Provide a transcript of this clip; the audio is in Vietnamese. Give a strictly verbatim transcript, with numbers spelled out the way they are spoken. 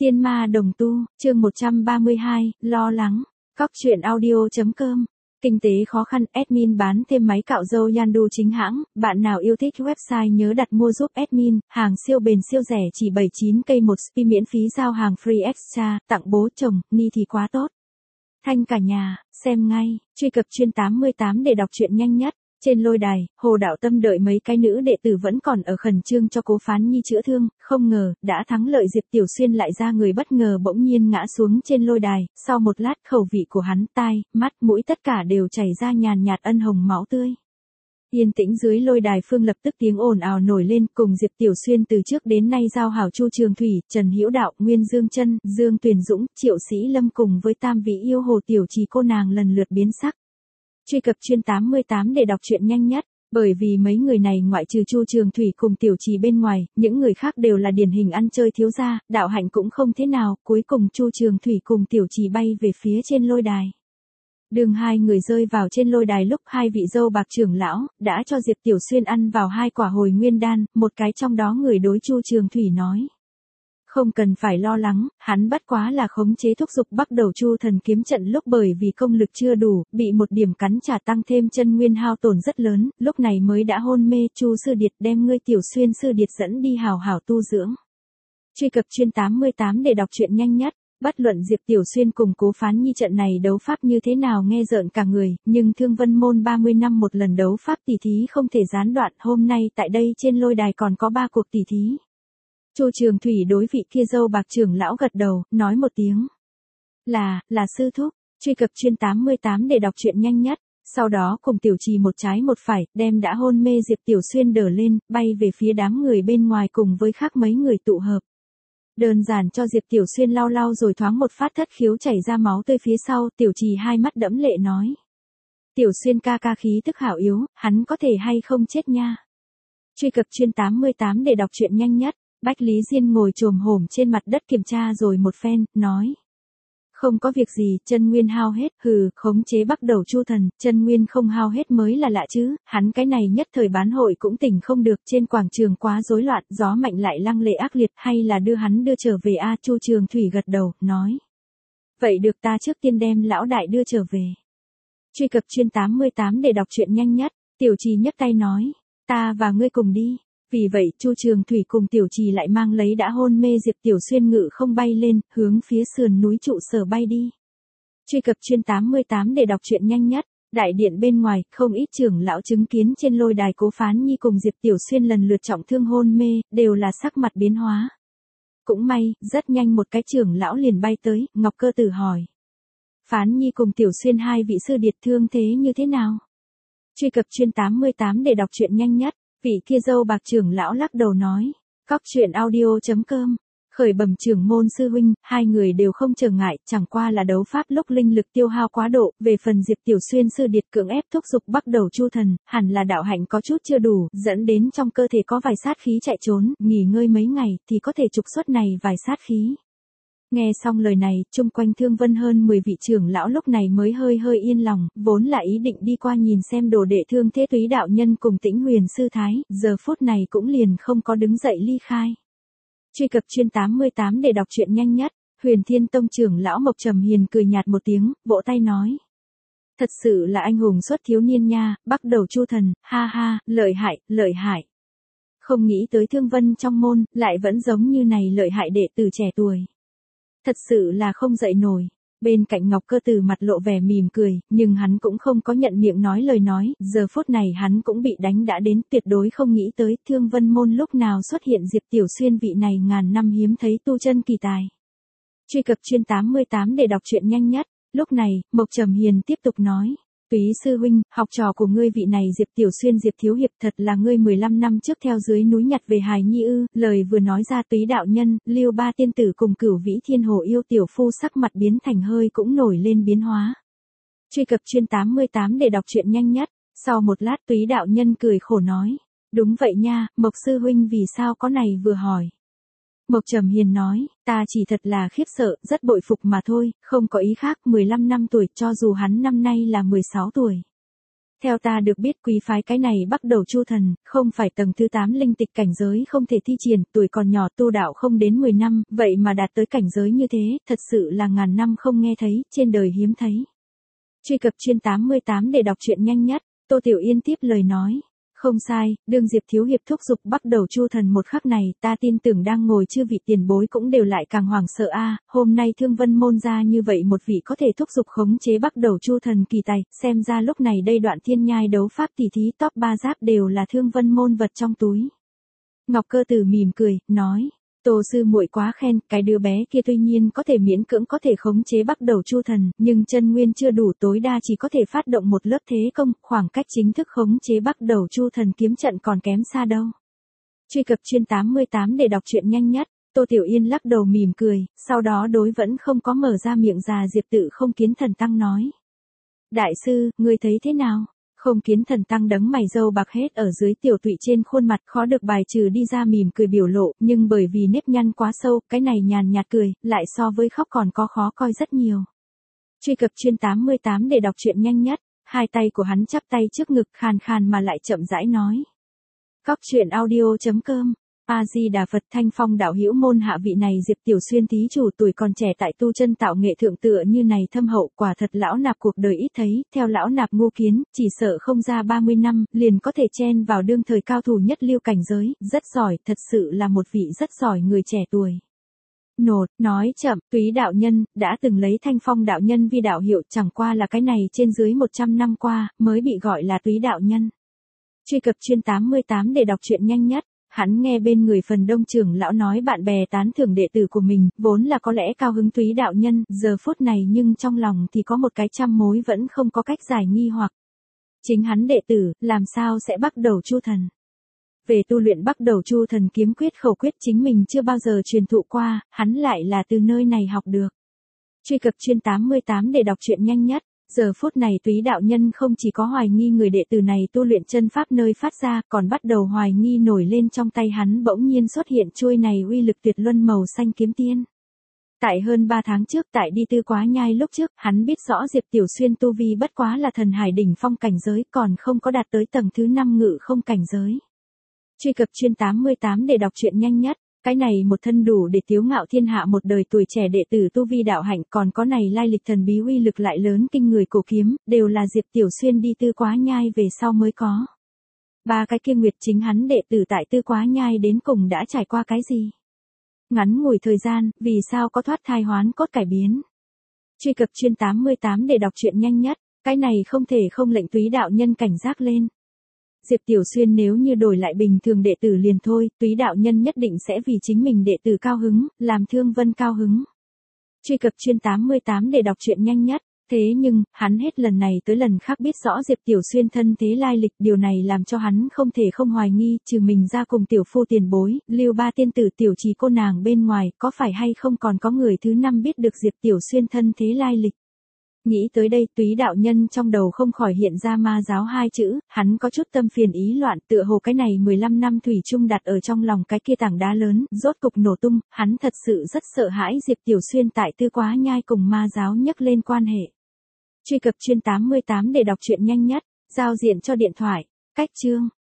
Tiên ma đồng tu, chương một trăm ba mươi hai, lo lắng. Cóc truyện audio chấm com. Kinh tế khó khăn, admin bán thêm máy cạo râu Yandu chính hãng, bạn nào yêu thích website nhớ đặt mua giúp admin, hàng siêu bền siêu rẻ chỉ bảy mươi chín cây một spi miễn phí giao hàng free extra, tặng bố chồng, ni thì quá tốt. Thanh cả nhà, xem ngay, truy cập chuyên tám mươi tám để đọc truyện nhanh nhất. Trên lôi đài, Hồ Đạo Tâm đợi mấy cái nữ đệ tử vẫn còn ở khẩn trương cho Cố Phán Nhi chữa thương, không ngờ, đã thắng lợi Diệp Tiểu Xuyên lại ra người bất ngờ bỗng nhiên ngã xuống trên lôi đài, sau một lát khẩu vị của hắn, tai, mắt, mũi tất cả đều chảy ra nhàn nhạt ân hồng máu tươi. Yên tĩnh dưới lôi đài phương lập tức tiếng ồn ào nổi lên, cùng Diệp Tiểu Xuyên từ trước đến nay giao hảo Chu Trường Thủy, Trần Hữu Đạo, Nguyên Dương Chân, Dương Tuyền Dũng, Triệu Sĩ Lâm cùng với tam vị yêu hồ tiểu trì cô nàng lần lượt biến sắc. Truy cập chuyên tám mươi tám để đọc truyện nhanh nhất, bởi vì mấy người này ngoại trừ Chu Trường Thủy cùng tiểu trì bên ngoài, những người khác đều là điển hình ăn chơi thiếu gia, đạo hạnh cũng không thế nào, cuối cùng Chu Trường Thủy cùng tiểu trì bay về phía trên lôi đài. Đường hai người rơi vào trên lôi đài lúc hai vị dâu bạc trưởng lão, đã cho Diệp Tiểu Xuyên ăn vào hai quả hồi nguyên đan, một cái trong đó người đối Chu Trường Thủy nói. Không cần phải lo lắng, hắn bất quá là khống chế thúc dục bắt đầu Chu Thần kiếm trận lúc bởi vì công lực chưa đủ, bị một điểm cắn trả tăng thêm chân nguyên hao tổn rất lớn, lúc này mới đã hôn mê. Chu sư điệt đem ngươi Tiểu Xuyên sư điệt dẫn đi hào hảo tu dưỡng. Truy cập chuyên tám mươi tám để đọc truyện nhanh nhất. Bất luận Diệp Tiểu Xuyên cùng Cố Phán Nhi trận này đấu pháp như thế nào nghe rợn cả người, nhưng Thương Vân môn ba mươi năm một lần đấu pháp tỷ thí không thể gián đoạn, hôm nay tại đây trên lôi đài còn có ba cuộc tỷ thí. Chu Trường Thủy đối vị kia dâu bạc trưởng lão gật đầu, nói một tiếng. Là, là sư thúc, truy cập chuyên tám mươi tám để đọc truyện nhanh nhất, sau đó cùng tiểu trì một trái một phải, đem đã hôn mê Diệp Tiểu Xuyên đỡ lên, bay về phía đám người bên ngoài cùng với khác mấy người tụ hợp. Đơn giản cho Diệp Tiểu Xuyên lau lau rồi thoáng một phát thất khiếu chảy ra máu tươi phía sau, tiểu trì hai mắt đẫm lệ nói. Tiểu Xuyên ca ca khí tức hảo yếu, hắn có thể hay không chết nha. Truy cập chuyên tám mươi tám để đọc truyện nhanh nhất. Bách Lý Diên ngồi chồm hổm trên mặt đất kiểm tra rồi một phen, nói. Không có việc gì, chân nguyên hao hết, hừ, khống chế bắt đầu Chu Thần, chân nguyên không hao hết mới là lạ chứ, hắn cái này nhất thời bán hội cũng tỉnh không được, trên quảng trường quá rối loạn, gió mạnh lại lăng lệ ác liệt, hay là đưa hắn đưa trở về a? Chu Trường Thủy gật đầu, nói. Vậy được, ta trước tiên đem lão đại đưa trở về. Truy cập chuyên tám mươi tám để đọc truyện nhanh nhất, tiểu trì nhấc tay nói, ta và ngươi cùng đi. Vì vậy, Chu Trường Thủy cùng tiểu trì lại mang lấy đã hôn mê Diệp Tiểu Xuyên ngự không bay lên, hướng phía sườn núi trụ sở bay đi. Truy cập chuyên tám mươi tám để đọc truyện nhanh nhất, đại điện bên ngoài, không ít trưởng lão chứng kiến trên lôi đài Cố Phán Nhi cùng Diệp Tiểu Xuyên lần lượt trọng thương hôn mê, đều là sắc mặt biến hóa. Cũng may, rất nhanh một cái trưởng lão liền bay tới, Ngọc Cơ Tử hỏi. Phán Nhi cùng Tiểu Xuyên hai vị sư điệt thương thế như thế nào? Truy cập chuyên tám mươi tám để đọc truyện nhanh nhất. Vị kia dâu bạc trưởng lão lắc đầu nói, cóc truyện audio chấm com, khởi bẩm trưởng môn sư huynh, hai người đều không trở ngại, chẳng qua là đấu pháp lúc linh lực tiêu hao quá độ, về phần Diệp Tiểu Xuyên sư điệt cưỡng ép thúc dục bắt đầu Chu Thần, hẳn là đạo hạnh có chút chưa đủ, dẫn đến trong cơ thể có vài sát khí chạy trốn, nghỉ ngơi mấy ngày thì có thể trục xuất này vài sát khí. Nghe xong lời này, chung quanh Thương Vân hơn mười vị trưởng lão lúc này mới hơi hơi yên lòng, vốn là ý định đi qua nhìn xem đồ đệ Thương Thế Túy đạo nhân cùng Tĩnh Huyền sư thái, giờ phút này cũng liền không có đứng dậy ly khai. Truy cập chuyên tám mươi tám để đọc truyện nhanh nhất, Huyền Thiên Tông trưởng lão Mộc Trầm Hiền cười nhạt một tiếng, vỗ tay nói. Thật sự là anh hùng xuất thiếu niên nha, bắt đầu Chu Thần, ha ha, lợi hại, lợi hại. Không nghĩ tới Thương Vân trong môn, lại vẫn giống như này lợi hại đệ tử trẻ tuổi. Thật sự là không dậy nổi. Bên cạnh Ngọc Cơ Tử mặt lộ vẻ mỉm cười, nhưng hắn cũng không có nhận miệng nói lời nói, giờ phút này hắn cũng bị đánh đã đến, tuyệt đối không nghĩ tới Thương Vân môn lúc nào xuất hiện Diệp Tiểu Xuyên vị này ngàn năm hiếm thấy tu chân kỳ tài. Truy cập chuyên tám mươi tám để đọc truyện nhanh nhất, lúc này, Mộc Trầm Hiền tiếp tục nói. Túy sư huynh, học trò của ngươi vị này Diệp Tiểu Xuyên Diệp thiếu hiệp thật là ngươi mười lăm năm trước theo dưới núi nhặt về hài nhi ư? Lời vừa nói ra Túy đạo nhân, Lưu Ba tiên tử cùng Cửu Vĩ Thiên Hồ yêu tiểu phu sắc mặt biến thành hơi cũng nổi lên biến hóa. Truy cập chuyên tám mươi tám để đọc truyện nhanh nhất, sau một lát Túy đạo nhân cười khổ nói, đúng vậy nha, Mộc sư huynh vì sao có này vừa hỏi. Mộc Trầm Hiền nói, ta chỉ thật là khiếp sợ, rất bội phục mà thôi, không có ý khác, mười lăm năm tuổi, cho dù hắn năm nay là mười sáu tuổi. Theo ta được biết quý phái cái này bắt đầu chu thần, không phải tầng thứ tám linh tịch cảnh giới không thể thi triển, tuổi còn nhỏ tu đạo không đến mười năm, vậy mà đạt tới cảnh giới như thế, thật sự là ngàn năm không nghe thấy, trên đời hiếm thấy. Truy cập chuyên tám mươi tám để đọc truyện nhanh nhất, Tô Tiểu Yên tiếp lời nói. Không sai, đương Diệp Thiếu Hiệp thúc giục bắt đầu chu thần một khắc này, ta tin tưởng đang ngồi chư vị tiền bối cũng đều lại càng hoảng sợ a. Hôm nay Thương Vân môn ra như vậy một vị có thể thúc giục khống chế bắt đầu chu thần kỳ tài, xem ra lúc này đây đoạn thiên nhai đấu pháp tỷ thí top ba giáp đều là Thương Vân môn vật trong túi. Ngọc Cơ Tử mỉm cười, nói. Tô sư muội quá khen, cái đứa bé kia tuy nhiên có thể miễn cưỡng có thể khống chế bắt đầu chu thần, nhưng chân nguyên chưa đủ, tối đa chỉ có thể phát động một lớp thế công, khoảng cách chính thức khống chế bắt đầu chu thần kiếm trận còn kém xa đâu. Truy cập chuyên tám mươi tám để đọc truyện nhanh nhất, Tô Tiểu Yên lắc đầu mỉm cười, sau đó đối vẫn không có mở ra miệng già Diệp Tự Không Kiến Thần Tăng nói. Đại sư, ngươi thấy thế nào? Không Kiến Thần Tăng đấng mày râu bạc hết ở dưới tiểu tụy trên khuôn mặt, khó được bài trừ đi ra mỉm cười biểu lộ, nhưng bởi vì nếp nhăn quá sâu, cái này nhàn nhạt cười, lại so với khóc còn có khó coi rất nhiều. Truy cập chuyên tám mươi tám để đọc truyện nhanh nhất, hai tay của hắn chắp tay trước ngực, khàn khàn mà lại chậm rãi nói. Cóc truyện audio chấm com A Di Đà Phật. Thanh Phong đạo hữu môn hạ vị này Diệp Tiểu Xuyên thí chủ tuổi còn trẻ tại tu chân tạo nghệ thượng tựa như này thâm hậu, quả thật lão nạp cuộc đời ít thấy, theo lão nạp ngu kiến, chỉ sợ không ra ba mươi năm, liền có thể chen vào đương thời cao thủ nhất lưu cảnh giới, rất giỏi, thật sự là một vị rất giỏi người trẻ tuổi. Nột, nói chậm, Túy đạo nhân, đã từng lấy Thanh Phong đạo nhân vi đạo hiệu, chẳng qua là cái này trên dưới một trăm năm qua, mới bị gọi là Túy đạo nhân. Truy cập chuyên tám mươi tám để đọc truyện nhanh nhất. Hắn nghe bên người phần đông trưởng lão nói bạn bè tán thưởng đệ tử của mình, vốn là có lẽ cao hứng Túy đạo nhân, giờ phút này nhưng trong lòng thì có một cái trăm mối vẫn không có cách giải nghi hoặc. Chính hắn đệ tử, làm sao sẽ bắt đầu chu thần? Về tu luyện bắt đầu chu thần kiếm quyết khẩu quyết chính mình chưa bao giờ truyền thụ qua, hắn lại là từ nơi này học được. Truy cập chuyên tám mươi tám để đọc truyện nhanh nhất. Giờ phút này Túy đạo nhân không chỉ có hoài nghi người đệ tử này tu luyện chân pháp nơi phát ra, còn bắt đầu hoài nghi nổi lên trong tay hắn bỗng nhiên xuất hiện chuôi này uy lực tuyệt luân màu xanh kiếm tiên. Tại hơn ba tháng trước tại đi Tư Quá Nhai lúc trước, hắn biết rõ Diệp Tiểu Xuyên tu vi bất quá là thần hải đỉnh phong cảnh giới, còn không có đạt tới tầng thứ năm ngự không cảnh giới. Truy cập chuyên tám mươi tám để đọc truyện nhanh nhất. Cái này một thân đủ để tiếu ngạo thiên hạ một đời tuổi trẻ đệ tử tu vi đạo hạnh, còn có này lai lịch thần bí uy lực lại lớn kinh người cổ kiếm, đều là Diệp Tiểu Xuyên đi Tư Quá Nhai về sau mới có. Ba cái kia nguyệt chính hắn đệ tử tại Tư Quá Nhai đến cùng đã trải qua cái gì? Ngắn ngủi thời gian, vì sao có thoát thai hoán cốt cải biến? Truy cập chuyên tám mươi tám để đọc truyện nhanh nhất, cái này không thể không lệnh Túy đạo nhân cảnh giác lên. Diệp Tiểu Xuyên nếu như đổi lại bình thường đệ tử liền thôi, Túy đạo nhân nhất định sẽ vì chính mình đệ tử cao hứng, làm Thương Vân cao hứng. Truy cập chuyên tám mươi tám để đọc truyện nhanh nhất. Thế nhưng, hắn hết lần này tới lần khác biết rõ Diệp Tiểu Xuyên thân thế lai lịch, điều này làm cho hắn không thể không hoài nghi, trừ mình ra cùng tiểu phu tiền bối, Lưu Ba tiên tử tiểu trì cô nàng bên ngoài, có phải hay không còn có người thứ năm biết được Diệp Tiểu Xuyên thân thế lai lịch. Nghĩ tới đây, Túy đạo nhân trong đầu không khỏi hiện ra ma giáo hai chữ, hắn có chút tâm phiền ý loạn, tựa hồ cái này mười lăm năm thủy chung đặt ở trong lòng cái kia tảng đá lớn, rốt cục nổ tung, hắn thật sự rất sợ hãi Diệp Tiểu Xuyên tại Tư Quá Nhai cùng ma giáo nhắc lên quan hệ. Truy cập chuyên tám mươi tám để đọc truyện nhanh nhất, giao diện cho điện thoại, cách chương.